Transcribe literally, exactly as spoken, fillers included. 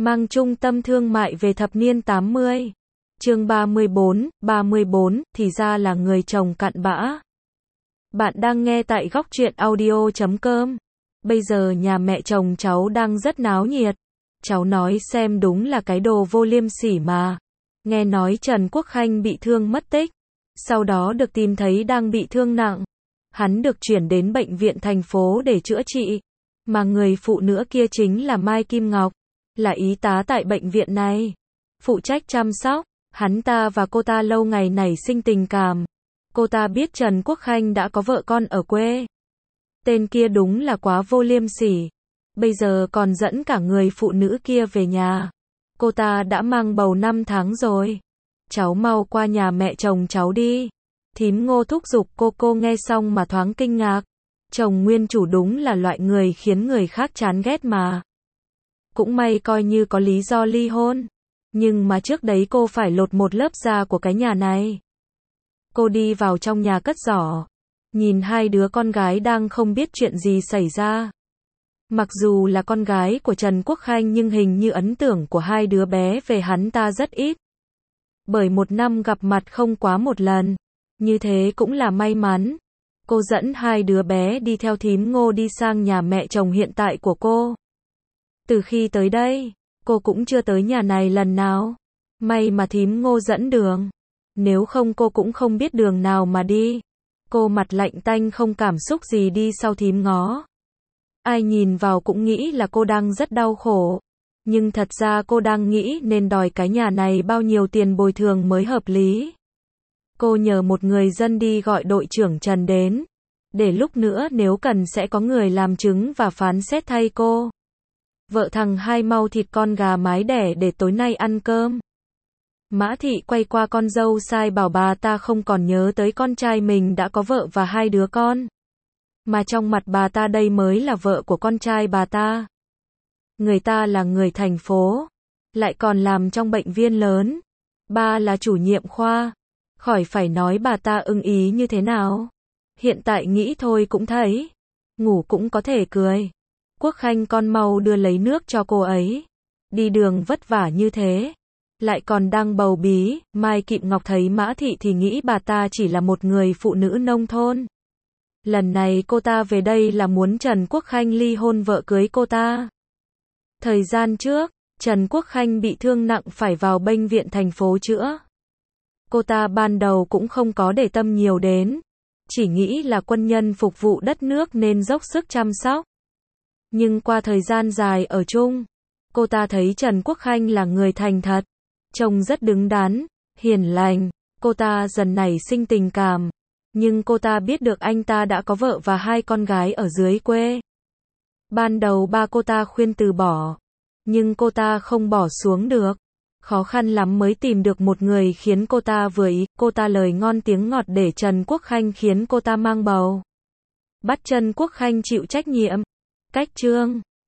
mang trung tâm thương mại về thập niên tám mươi. Chương ba mươi bốn, ba mươi bốn, thì ra là người chồng cặn bã. Bạn đang nghe tại góc truyện audio chấm com. Bây giờ nhà mẹ chồng cháu đang rất náo nhiệt. Cháu nói xem đúng là cái đồ vô liêm sỉ mà. Nghe nói Trần Quốc Khanh bị thương mất tích. Sau đó được tìm thấy đang bị thương nặng. Hắn được chuyển đến bệnh viện thành phố để chữa trị. Mà người phụ nữ kia chính là Mai Kim Ngọc. Là y tá tại bệnh viện này. Phụ trách chăm sóc. Hắn ta và cô ta lâu ngày nảy sinh tình cảm. Cô ta biết Trần Quốc Khanh đã có vợ con ở quê. Tên kia đúng là quá vô liêm sỉ. Bây giờ còn dẫn cả người phụ nữ kia về nhà. Cô ta đã mang bầu năm tháng rồi. Cháu mau qua nhà mẹ chồng cháu đi. Thím Ngô thúc giục cô cô nghe xong mà thoáng kinh ngạc. Chồng nguyên chủ đúng là loại người khiến người khác chán ghét mà. Cũng may coi như có lý do ly hôn. Nhưng mà trước đấy cô phải lột một lớp da của cái nhà này. Cô đi vào trong nhà cất giỏ. Nhìn hai đứa con gái đang không biết chuyện gì xảy ra. Mặc dù là con gái của Trần Quốc Khanh nhưng hình như ấn tượng của hai đứa bé về hắn ta rất ít. Bởi một năm gặp mặt không quá một lần. Như thế cũng là may mắn. Cô dẫn hai đứa bé đi theo thím Ngô đi sang nhà mẹ chồng hiện tại của cô. Từ khi tới đây, cô cũng chưa tới nhà này lần nào. May mà thím Ngô dẫn đường. Nếu không cô cũng không biết đường nào mà đi. Cô mặt lạnh tanh không cảm xúc gì đi sau thím ngó. Ai nhìn vào cũng nghĩ là cô đang rất đau khổ. Nhưng thật ra cô đang nghĩ nên đòi cái nhà này bao nhiêu tiền bồi thường mới hợp lý. Cô nhờ một người dân đi gọi đội trưởng Trần đến. Để lúc nữa nếu cần sẽ có người làm chứng và phán xét thay cô. Vợ thằng hai mau thịt con gà mái đẻ để tối nay ăn cơm. Mã Thị quay qua con dâu sai bảo bà ta không còn nhớ tới con trai mình đã có vợ và hai đứa con. Mà trong mặt bà ta đây mới là vợ của con trai bà ta. Người ta là người thành phố. Lại còn làm trong bệnh viện lớn. Ba là chủ nhiệm khoa. Khỏi phải nói bà ta ưng ý như thế nào. Hiện tại nghĩ thôi cũng thấy. Ngủ cũng có thể cười. Quốc Khanh con mau đưa lấy nước cho cô ấy. Đi đường vất vả như thế. Lại còn đang bầu bí. Mai Kim Ngọc thấy Mã Thị thì nghĩ bà ta chỉ là một người phụ nữ nông thôn. Lần này cô ta về đây là muốn Trần Quốc Khanh ly hôn vợ cưới cô ta. Thời gian trước, Trần Quốc Khanh bị thương nặng phải vào bệnh viện thành phố chữa. Cô ta ban đầu cũng không có để tâm nhiều đến. Chỉ nghĩ là quân nhân phục vụ đất nước nên dốc sức chăm sóc. Nhưng qua thời gian dài ở chung, cô ta thấy Trần Quốc Khanh là người thành thật. Trông rất đứng đắn, hiền lành. Cô ta dần nảy sinh tình cảm. Nhưng cô ta biết được anh ta đã có vợ và hai con gái ở dưới quê. Ban đầu ba cô ta khuyên từ bỏ. Nhưng cô ta không bỏ xuống được. Khó khăn lắm mới tìm được một người khiến cô ta vừa ý. Cô ta lời ngon tiếng ngọt để Trần Quốc Khanh khiến cô ta mang bầu. Bắt Trần Quốc Khanh chịu trách nhiệm. Cách chương